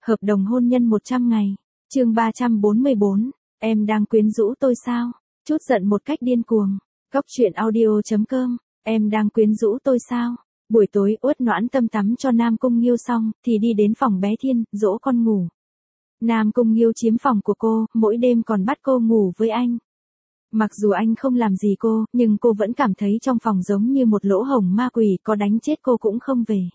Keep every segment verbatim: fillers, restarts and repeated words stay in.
Hợp đồng hôn nhân một trăm ngày. Chương ba trăm bốn mươi bốn. Em đang quyến rũ tôi sao? Chút giận một cách điên cuồng. Góc truyện audio chấm com. Em đang quyến rũ tôi sao? Buổi tối Uất Noãn Tâm tắm cho Nam Cung Nghiêu xong thì đi đến phòng bé Thiên, dỗ con ngủ. Nam Cung Nghiêu chiếm phòng của cô, mỗi đêm còn bắt cô ngủ với anh. Mặc dù anh không làm gì cô, nhưng cô vẫn cảm thấy trong phòng giống như một lỗ hổng ma quỷ, có đánh chết cô cũng không về.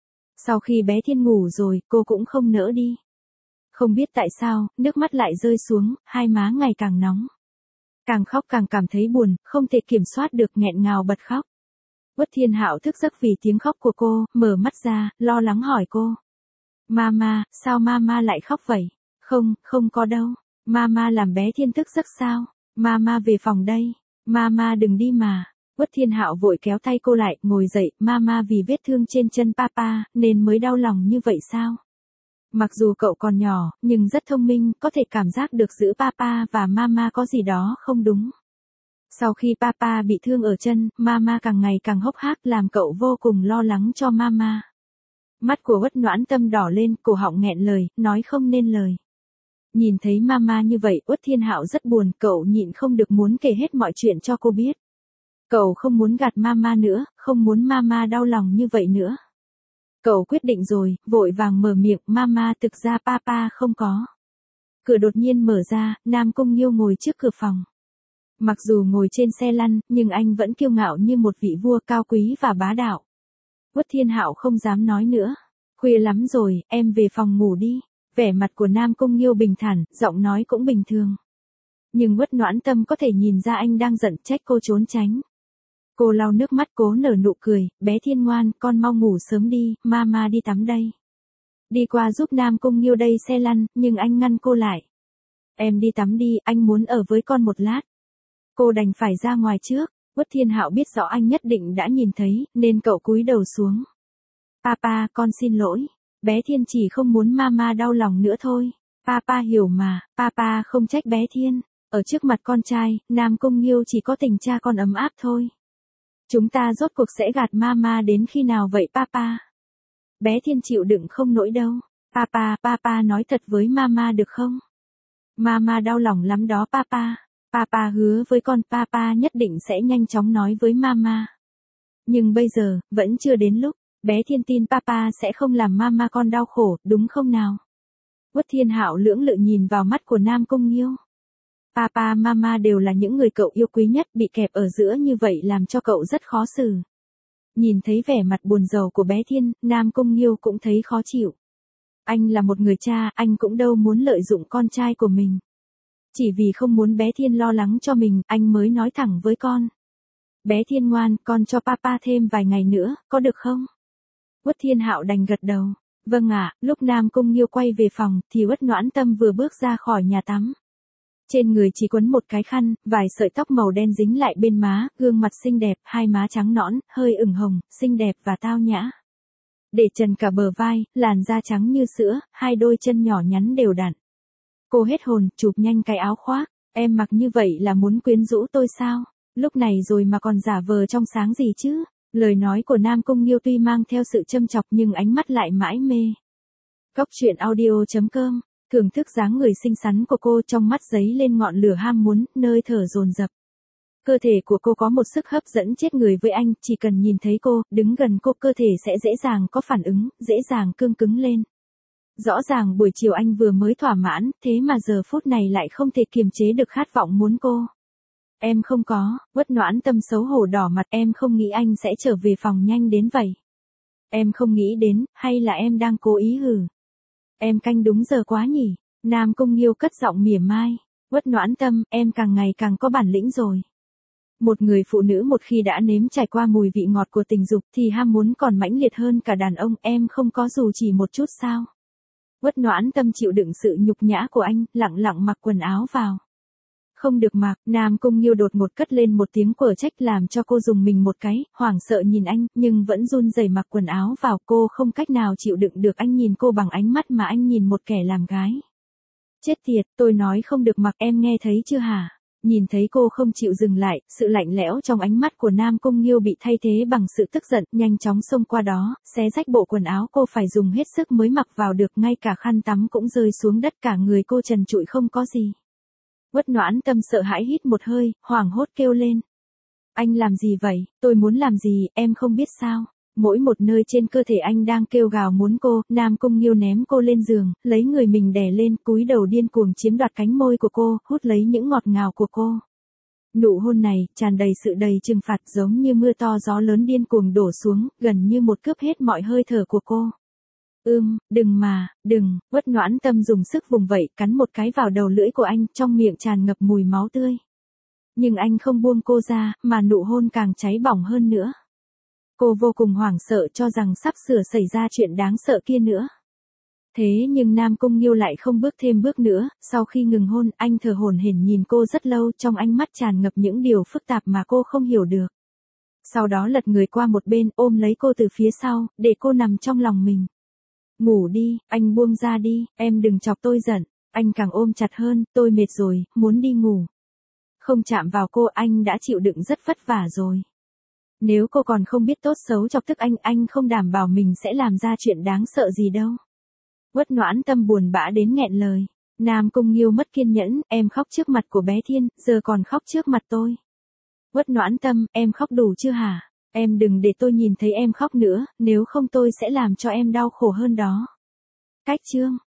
Sau khi bé Thiên ngủ rồi, cô cũng không nỡ đi. Không biết tại sao, nước mắt lại rơi xuống, hai má ngày càng nóng. Càng khóc càng cảm thấy buồn, không thể kiểm soát được, nghẹn ngào bật khóc. Uất Thiên Hạo thức giấc vì tiếng khóc của cô, mở mắt ra, lo lắng hỏi cô. Mama, sao Mama lại khóc vậy? Không, không có đâu. Mama làm bé Thiên thức giấc sao? Mama về phòng đây. Mama đừng đi mà. Uất Thiên Hạo vội kéo tay cô lại, ngồi dậy. Mama vì vết thương trên chân papa, nên mới đau lòng như vậy sao? Mặc dù cậu còn nhỏ, nhưng rất thông minh, có thể cảm giác được giữa papa và mama có gì đó không đúng. Sau khi papa bị thương ở chân, mama càng ngày càng hốc hác, làm cậu vô cùng lo lắng cho mama. Mắt của Uất Noãn Tâm đỏ lên, cổ họng nghẹn lời, nói không nên lời. Nhìn thấy mama như vậy, Uất Thiên Hạo rất buồn, cậu nhịn không được muốn kể hết mọi chuyện cho cô biết. Cậu không muốn gạt mama nữa, không muốn mama đau lòng như vậy nữa. Cậu quyết định rồi, vội vàng mở miệng, mama thực ra papa không có. Cửa đột nhiên mở ra, Nam Cung Nghiêu ngồi trước cửa phòng. Mặc dù ngồi trên xe lăn, nhưng anh vẫn kiêu ngạo như một vị vua, cao quý và bá đạo. Uất Thiên Hạo không dám nói nữa. Khuya lắm rồi, em về phòng ngủ đi. Vẻ mặt của Nam Cung Nghiêu bình thản, giọng nói cũng bình thường. Nhưng Uất Noãn Tâm có thể nhìn ra anh đang giận, trách cô trốn tránh. Cô lau nước mắt, cố nở nụ cười, bé Thiên ngoan, con mau ngủ sớm đi, mama đi tắm đây. Đi qua giúp Nam Cung Nghiêu đẩy xe lăn, nhưng anh ngăn cô lại. Em đi tắm đi, anh muốn ở với con một lát. Cô đành phải ra ngoài trước. Uất Thiên Hạo biết rõ anh nhất định đã nhìn thấy, nên cậu cúi đầu xuống. Papa, con xin lỗi. Bé Thiên chỉ không muốn mama đau lòng nữa thôi. Papa hiểu mà, papa không trách bé Thiên. Ở trước mặt con trai, Nam Cung Nghiêu chỉ có tình cha con ấm áp thôi. Chúng ta rốt cuộc sẽ gạt mama đến khi nào vậy papa? Bé Thiên chịu đựng không nổi đâu. Papa, papa nói thật với mama được không? Mama đau lòng lắm đó papa. Papa hứa với con, papa nhất định sẽ nhanh chóng nói với mama. Nhưng bây giờ, vẫn chưa đến lúc. Bé Thiên tin papa sẽ không làm mama con đau khổ, đúng không nào? Uất Thiên Hạo lưỡng lự nhìn vào mắt của Nam Cung Nghiêu. Papa mama đều là những người cậu yêu quý nhất, bị kẹp ở giữa như vậy làm cho cậu rất khó xử. Nhìn thấy vẻ mặt buồn rầu của bé Thiên, Nam Cung Nghiêu cũng thấy khó chịu. Anh là một người cha, anh cũng đâu muốn lợi dụng con trai của mình. Chỉ vì không muốn bé Thiên lo lắng cho mình, anh mới nói thẳng với con. Bé Thiên ngoan, con cho papa thêm vài ngày nữa, có được không? Uất Thiên Hạo đành gật đầu. Vâng ạ. Lúc Nam Cung Nghiêu quay về phòng, thì Uất Noãn Tâm vừa bước ra khỏi nhà tắm. Trên người chỉ quấn một cái khăn, vài sợi tóc màu đen dính lại bên má, gương mặt xinh đẹp, hai má trắng nõn, hơi ửng hồng, xinh đẹp và tao nhã. Để trần cả bờ vai, làn da trắng như sữa, hai đôi chân nhỏ nhắn đều đặn. Cô hết hồn, chụp nhanh cái áo khoác. Em mặc như vậy là muốn quyến rũ tôi sao? Lúc này rồi mà còn giả vờ trong sáng gì chứ? Lời nói của Nam Cung Nghiêu tuy mang theo sự châm chọc nhưng ánh mắt lại mãi mê. Góc truyện audio chấm com. Thưởng thức dáng người xinh xắn của cô, trong mắt giấy lên ngọn lửa ham muốn, nơi thở dồn dập. Cơ thể của cô có một sức hấp dẫn chết người với anh, chỉ cần nhìn thấy cô, đứng gần cô, cơ thể sẽ dễ dàng có phản ứng, dễ dàng cương cứng lên. Rõ ràng buổi chiều anh vừa mới thỏa mãn, thế mà giờ phút này lại không thể kiềm chế được khát vọng muốn cô. Em không có. Uất Noãn Tâm xấu hổ đỏ mặt, em không nghĩ anh sẽ trở về phòng nhanh đến vậy. Em không nghĩ đến, hay là em đang cố ý hử? Em canh đúng giờ quá nhỉ? Nam Cung Nghiêu cất giọng mỉa mai. Uất Noãn Tâm, em càng ngày càng có bản lĩnh rồi. Một người phụ nữ một khi đã nếm trải qua mùi vị ngọt của tình dục thì ham muốn còn mãnh liệt hơn cả đàn ông, em không có dù chỉ một chút sao? Uất Noãn Tâm chịu đựng sự nhục nhã của anh, lặng lặng mặc quần áo vào. Không được mặc. Nam Cung Nghiêu đột ngột cất lên một tiếng quở trách làm cho cô dùng mình một cái, hoảng sợ nhìn anh, nhưng vẫn run rẩy mặc quần áo vào. Cô không cách nào chịu đựng được anh nhìn cô bằng ánh mắt mà anh nhìn một kẻ làm gái. Chết tiệt, tôi nói không được mặc, em nghe thấy chưa hả? Nhìn thấy cô không chịu dừng lại, sự lạnh lẽo trong ánh mắt của Nam Cung Nghiêu bị thay thế bằng sự tức giận, nhanh chóng xông qua đó, xé rách bộ quần áo cô phải dùng hết sức mới mặc vào được, ngay cả khăn tắm cũng rơi xuống đất, cả người cô trần trụi không có gì. Uất Noãn Tâm sợ hãi hít một hơi, hoảng hốt kêu lên. Anh làm gì vậy, tôi muốn làm gì, em không biết sao. Mỗi một nơi trên cơ thể anh đang kêu gào muốn cô. Nam Cung Nghiêu ném cô lên giường, lấy người mình đè lên, cúi đầu điên cuồng chiếm đoạt cánh môi của cô, hút lấy những ngọt ngào của cô. Nụ hôn này, tràn đầy sự đầy trừng phạt, giống như mưa to gió lớn điên cuồng đổ xuống, gần như một cướp hết mọi hơi thở của cô. Ưm, đừng mà, đừng. Uất Noãn Tâm dùng sức vùng vẫy, cắn một cái vào đầu lưỡi của anh, trong miệng tràn ngập mùi máu tươi. Nhưng anh không buông cô ra, mà nụ hôn càng cháy bỏng hơn nữa. Cô vô cùng hoảng sợ, cho rằng sắp sửa xảy ra chuyện đáng sợ kia nữa. Thế nhưng Nam Cung Nghiêu lại không bước thêm bước nữa, sau khi ngừng hôn, anh thở hổn hển nhìn cô rất lâu, trong ánh mắt tràn ngập những điều phức tạp mà cô không hiểu được. Sau đó lật người qua một bên, ôm lấy cô từ phía sau, để cô nằm trong lòng mình. Ngủ đi, anh buông ra đi, em đừng chọc tôi giận. Anh càng ôm chặt hơn, tôi mệt rồi, muốn đi ngủ. Không chạm vào cô, anh đã chịu đựng rất vất vả rồi. Nếu cô còn không biết tốt xấu chọc tức anh, anh không đảm bảo mình sẽ làm ra chuyện đáng sợ gì đâu. Uất Noãn Tâm buồn bã đến nghẹn lời. Nam Cung Nghiêu mất kiên nhẫn, em khóc trước mặt của bé Thiên, giờ còn khóc trước mặt tôi. Uất Noãn Tâm, em khóc đủ chưa hả? Em đừng để tôi nhìn thấy em khóc nữa, nếu không tôi sẽ làm cho em đau khổ hơn đó. Cách chương